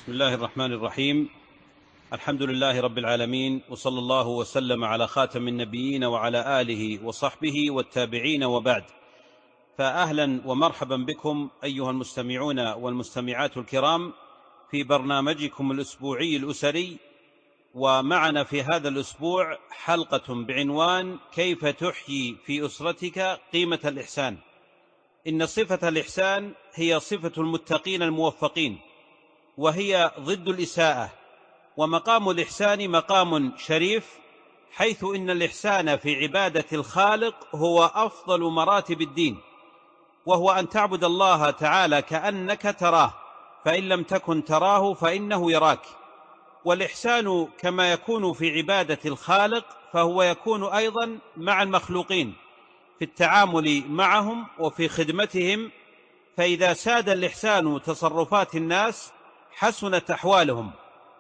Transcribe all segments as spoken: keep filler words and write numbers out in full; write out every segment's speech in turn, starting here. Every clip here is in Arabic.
بسم الله الرحمن الرحيم. الحمد لله رب العالمين، وصلى الله وسلم على خاتم النبيين وعلى آله وصحبه والتابعين، وبعد. فأهلا ومرحبا بكم أيها المستمعون والمستمعات الكرام في برنامجكم الأسبوعي الأسري. ومعنا في هذا الأسبوع حلقة بعنوان كيف تحيي في أسرتك قيمة الإحسان. إن صفة الإحسان هي صفة المتقين الموفقين، وهي ضد الإساءة، ومقام الإحسان مقام شريف، حيث إن الإحسان في عبادة الخالق هو أفضل مراتب الدين، وهو أن تعبد الله تعالى كأنك تراه، فإن لم تكن تراه فإنه يراك. والإحسان كما يكون في عبادة الخالق فهو يكون أيضا مع المخلوقين في التعامل معهم وفي خدمتهم. فإذا ساد الإحسان تصرفات الناس حسنت أحوالهم،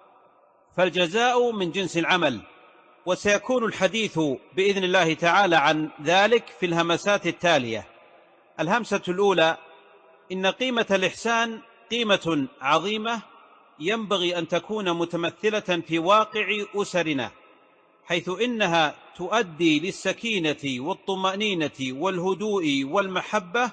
فالجزاء من جنس العمل. وسيكون الحديث بإذن الله تعالى عن ذلك في الهمسات التالية. الهمسة الأولى: إن قيمة الإحسان قيمة عظيمة ينبغي أن تكون متمثلة في واقع أسرنا، حيث إنها تؤدي للسكينة والطمأنينة والهدوء والمحبة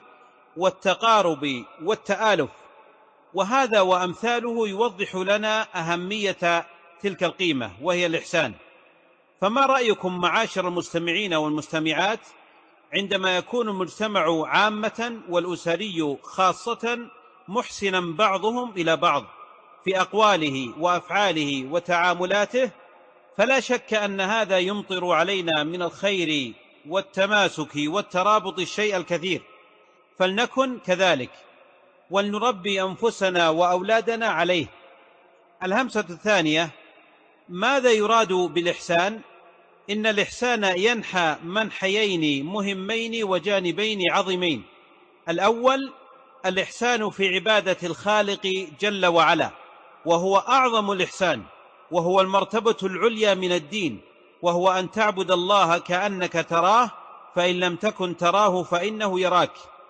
والتقارب والتآلف. وهذا وأمثاله يوضح لنا أهمية تلك القيمة وهي الإحسان. فما رأيكم معاشر المستمعين والمستمعات عندما يكون المجتمع عامة والأسري خاصة محسنا بعضهم إلى بعض في أقواله وأفعاله وتعاملاته؟ فلا شك أن هذا يمطر علينا من الخير والتماسك والترابط الشيء الكثير، فلنكن كذلك ولنربي أنفسنا وأولادنا عليه. الهمسة الثانية: ماذا يراد بالإحسان؟ إن الإحسان ينحى منحيين مهمين وجانبين عظيمين. الأول الإحسان في عبادة الخالق جل وعلا، وهو أعظم الإحسان، وهو المرتبة العليا من الدين، وهو أن تعبد الله كأنك تراه، فإن لم تكن تراه فإنه يراك.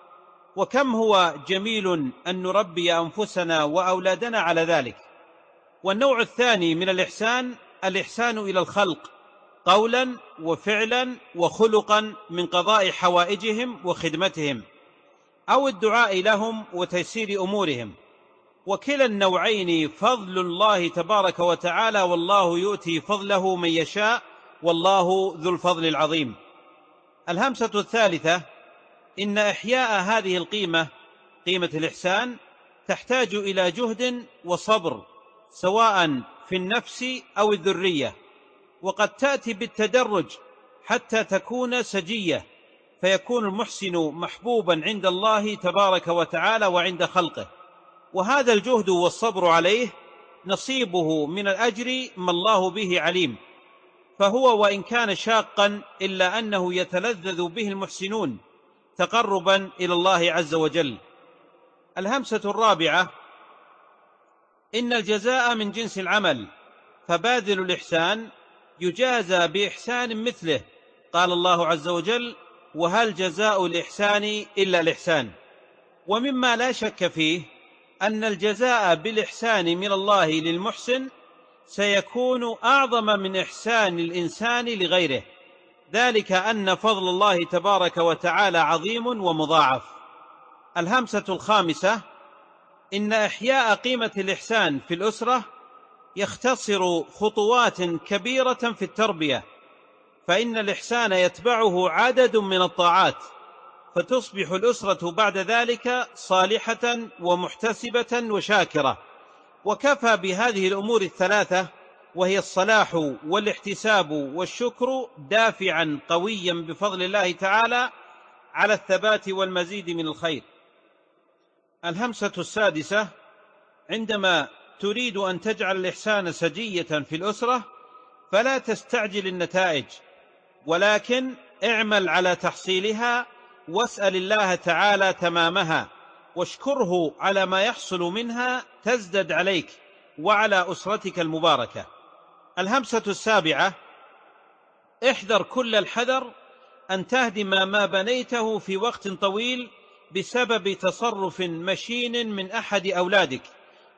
وكم هو جميل أن نربي أنفسنا وأولادنا على ذلك. والنوع الثاني من الإحسان الإحسان إلى الخلق قولا وفعلا وخلقا، من قضاء حوائجهم وخدمتهم أو الدعاء لهم وتيسير أمورهم. وكلا النوعين فضل الله تبارك وتعالى، والله يؤتي فضله من يشاء، والله ذو الفضل العظيم. الهمسة الثالثة: إن إحياء هذه القيمة، قيمة الإحسان، تحتاج إلى جهد وصبر، سواء في النفس أو الذرية، وقد تأتي بالتدرج حتى تكون سجية، فيكون المحسن محبوبا عند الله تبارك وتعالى وعند خلقه. وهذا الجهد والصبر عليه نصيبه من الأجر ما الله به عليم، فهو وإن كان شاقا إلا أنه يتلذذ به المحسنون تقربا إلى الله عز وجل. الهمسة الرابعة: إن الجزاء من جنس العمل، فباذل الإحسان يجازى بإحسان مثله. قال الله عز وجل: وهل جزاء الإحسان إلا الإحسان. ومما لا شك فيه أن الجزاء بالإحسان من الله للمحسن سيكون أعظم من إحسان الإنسان لغيره، ذلك أن فضل الله تبارك وتعالى عظيم ومضاعف. الهمسة الخامسة: إن إحياء قيمة الإحسان في الأسرة يختصر خطوات كبيرة في التربية، فإن الإحسان يتبعه عدد من الطاعات، فتصبح الأسرة بعد ذلك صالحة ومحتسبة وشاكرة. وكفى بهذه الأمور الثلاثة، وهي الصلاح والاحتساب والشكر، دافعا قويا بفضل الله تعالى على الثبات والمزيد من الخير. الهمسة السادسة: عندما تريد أن تجعل الإحسان سجية في الأسرة فلا تستعجل النتائج، ولكن اعمل على تحصيلها، واسأل الله تعالى تمامها، واشكره على ما يحصل منها تزدد عليك وعلى أسرتك المباركة. الهمسة السابعة: احذر كل الحذر أن تهدم ما بنيته في وقت طويل بسبب تصرف مشين من أحد أولادك،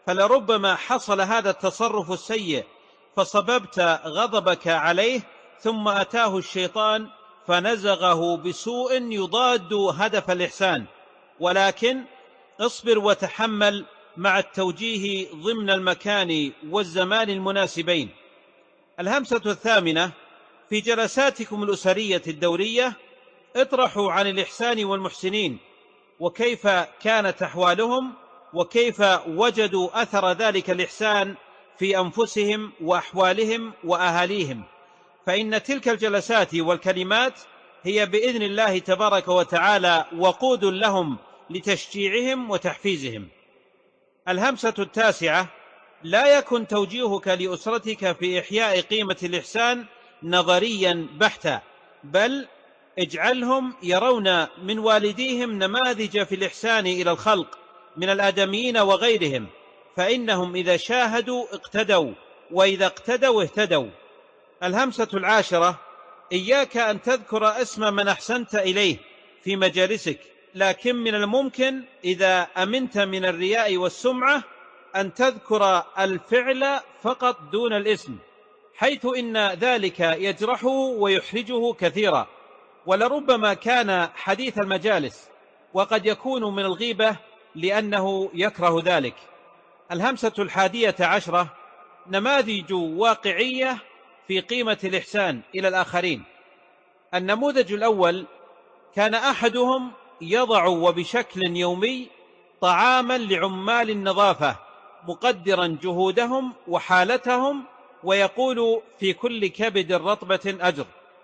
فلربما حصل هذا التصرف السيء فصببت غضبك عليه، ثم أتاه الشيطان فنزغه بسوء يضاد هدف الإحسان، ولكن اصبر وتحمل مع التوجيه ضمن المكان والزمان المناسبين. الهمسة الثامنة: في جلساتكم الأسرية الدورية اطرحوا عن الإحسان والمحسنين، وكيف كانت أحوالهم، وكيف وجدوا أثر ذلك الإحسان في أنفسهم وأحوالهم وأهاليهم، فإن تلك الجلسات والكلمات هي بإذن الله تبارك وتعالى وقود لهم لتشجيعهم وتحفيزهم. الهمسة التاسعة: لا يكن توجيهك لأسرتك في إحياء قيمة الإحسان نظريا بحتا، بل اجعلهم يرون من والديهم نماذج في الإحسان إلى الخلق من الآدميين وغيرهم، فإنهم إذا شاهدوا اقتدوا، وإذا اقتدوا اهتدوا. الهمسة العاشرة: إياك أن تذكر اسم من أحسنت إليه في مجالسك، لكن من الممكن إذا أمنت من الرياء والسمعة أن تذكر الفعل فقط دون الاسم، حيث إن ذلك يجرحه ويحرجه كثيرا، ولربما كان حديث المجالس، وقد يكون من الغيبة لأنه يكره ذلك. الهمسة الحادية عشرة: نماذج واقعية في قيمة الإحسان إلى الآخرين. النموذج الأول: كان أحدهم يضع وبشكل يومي طعاما لعمال النظافة مقدرا جهودهم وحالتهم، ويقول: في كل كبد رطبة أجر.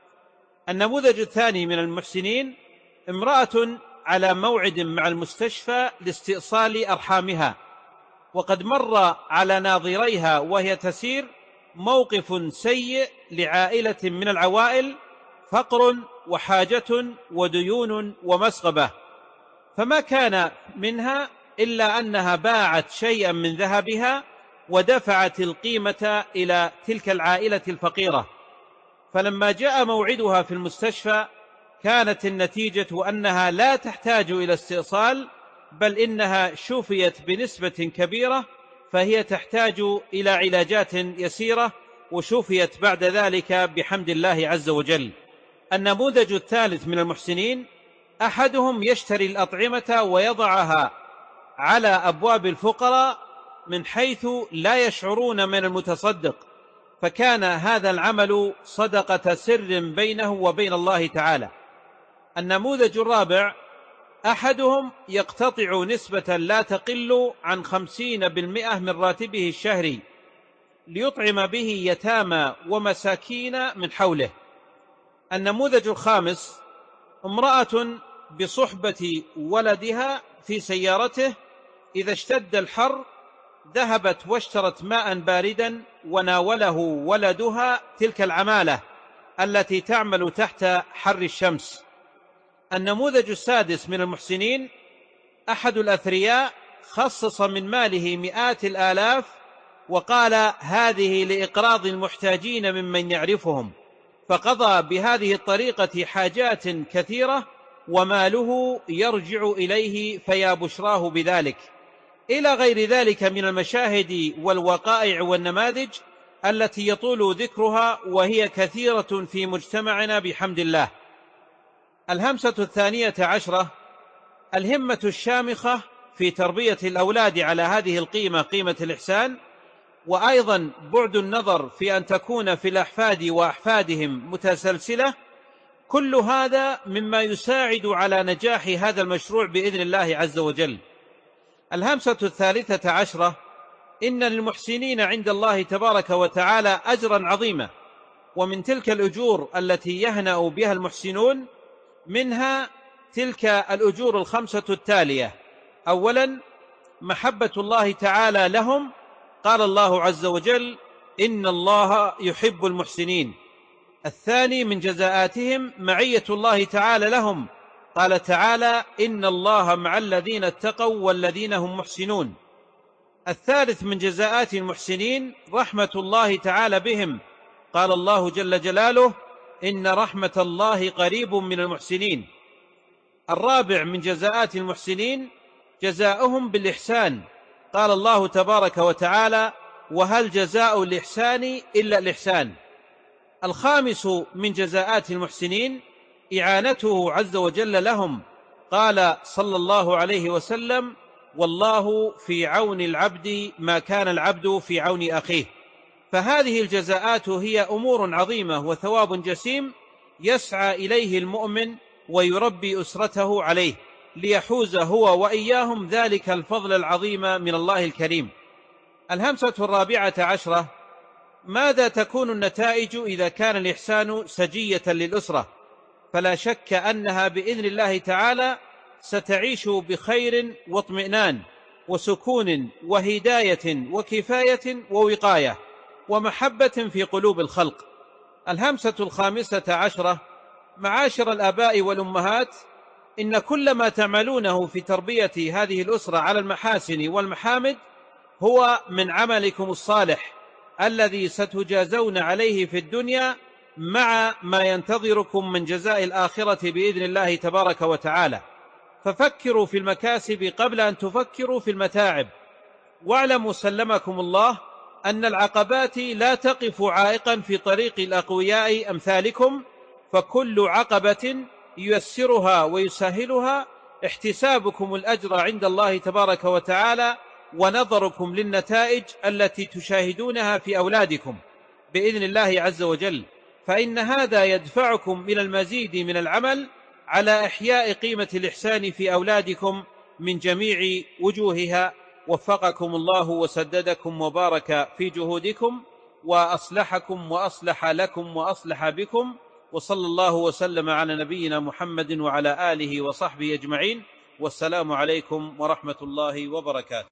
النموذج الثاني من المحسنين: امرأة على موعد مع المستشفى لاستئصال أرحامها، وقد مر على ناظريها وهي تسير موقف سيء لعائلة من العوائل، فقر وحاجة وديون ومسغبة، فما كان منها إلا أنها باعت شيئا من ذهبها ودفعت القيمة إلى تلك العائلة الفقيرة. فلما جاء موعدها في المستشفى كانت النتيجة أنها لا تحتاج إلى استئصال، بل إنها شفيت بنسبة كبيرة، فهي تحتاج إلى علاجات يسيرة وشفيت بعد ذلك بحمد الله عز وجل. النموذج الثالث من المحسنين: أحدهم يشتري الأطعمة ويضعها على أبواب الفقراء من حيث لا يشعرون من المتصدق، فكان هذا العمل صدقة سر بينه وبين الله تعالى. النموذج الرابع: أحدهم يقتطع نسبة لا تقل عن خمسين بالمئة من راتبه الشهري ليطعم به يتامى ومساكين من حوله. النموذج الخامس: امرأة بصحبة ولدها في سيارته، إذا اشتد الحر ذهبت واشترت ماء باردا وناوله ولدها تلك العمالة التي تعمل تحت حر الشمس. النموذج السادس من المحسنين: أحد الأثرياء خصص من ماله مئات الآلاف وقال: هذه لإقراض المحتاجين ممن يعرفهم، فقضى بهذه الطريقة حاجات كثيرة وماله يرجع إليه، فيا بشراه بذلك، إلى غير ذلك من المشاهد والوقائع والنماذج التي يطول ذكرها، وهي كثيرة في مجتمعنا بحمد الله. الهمسة الثانية عشرة: الهمة الشامخة في تربية الأولاد على هذه القيمة، قيمة الإحسان، وأيضا بعد النظر في أن تكون في الأحفاد وأحفادهم متسلسلة، كل هذا مما يساعد على نجاح هذا المشروع بإذن الله عز وجل. الهمسة الثالثة عشرة: إن للمحسنين عند الله تبارك وتعالى أجرا عظيما، ومن تلك الأجور التي يهنأ بها المحسنون منها تلك الأجور الخمسة التالية: أولا، محبة الله تعالى لهم، قال الله عز وجل: إن الله يحب المحسنين. الثاني من جزاءاتهم معية الله تعالى لهم، قال تعالى: إن الله مع الذين اتقوا والذين هم محسنون. الثالث من جزاءات المحسنين رحمة الله تعالى بهم، قال الله جل جلاله: إن رحمة الله قريب من المحسنين. الرابع من جزاءات المحسنين جزاؤهم بالإحسان، قال الله تبارك وتعالى: وهل جزاء الإحسان إلا الإحسان. الخامس من جزاءات المحسنين إعانته عز وجل لهم. قال صلى الله عليه وسلم: والله في عون العبد ما كان العبد في عون أخيه. فهذه الجزاءات هي أمور عظيمة وثواب جسيم يسعى إليه المؤمن ويربي أسرته عليه ليحوز هو وإياهم ذلك الفضل العظيم من الله الكريم. الهمسة الرابعة عشرة: ماذا تكون النتائج إذا كان الإحسان سجية للأسرة؟ فلا شك أنها بإذن الله تعالى ستعيش بخير واطمئنان وسكون وهداية وكفاية ووقاية ومحبة في قلوب الخلق. الهمسة الخامسة عشرة: معاشر الآباء والأمهات، إن كل ما تعملونه في تربية هذه الأسرة على المحاسن والمحامد هو من عملكم الصالح الذي ستجازون عليه في الدنيا مع ما ينتظركم من جزاء الآخرة بإذن الله تبارك وتعالى. ففكروا في المكاسب قبل أن تفكروا في المتاعب، واعلموا سلمكم الله أن العقبات لا تقف عائقا في طريق الأقوياء أمثالكم، فكل عقبة ييسرها ويسهلها احتسابكم الأجر عند الله تبارك وتعالى ونظركم للنتائج التي تشاهدونها في أولادكم بإذن الله عز وجل، فإن هذا يدفعكم إلى المزيد من العمل على إحياء قيمة الإحسان في أولادكم من جميع وجوهها. وفقكم الله وسددكم وبارك في جهودكم وأصلحكم وأصلح لكم وأصلح بكم، وصلى الله وسلم على نبينا محمد وعلى آله وصحبه أجمعين، والسلام عليكم ورحمة الله وبركاته.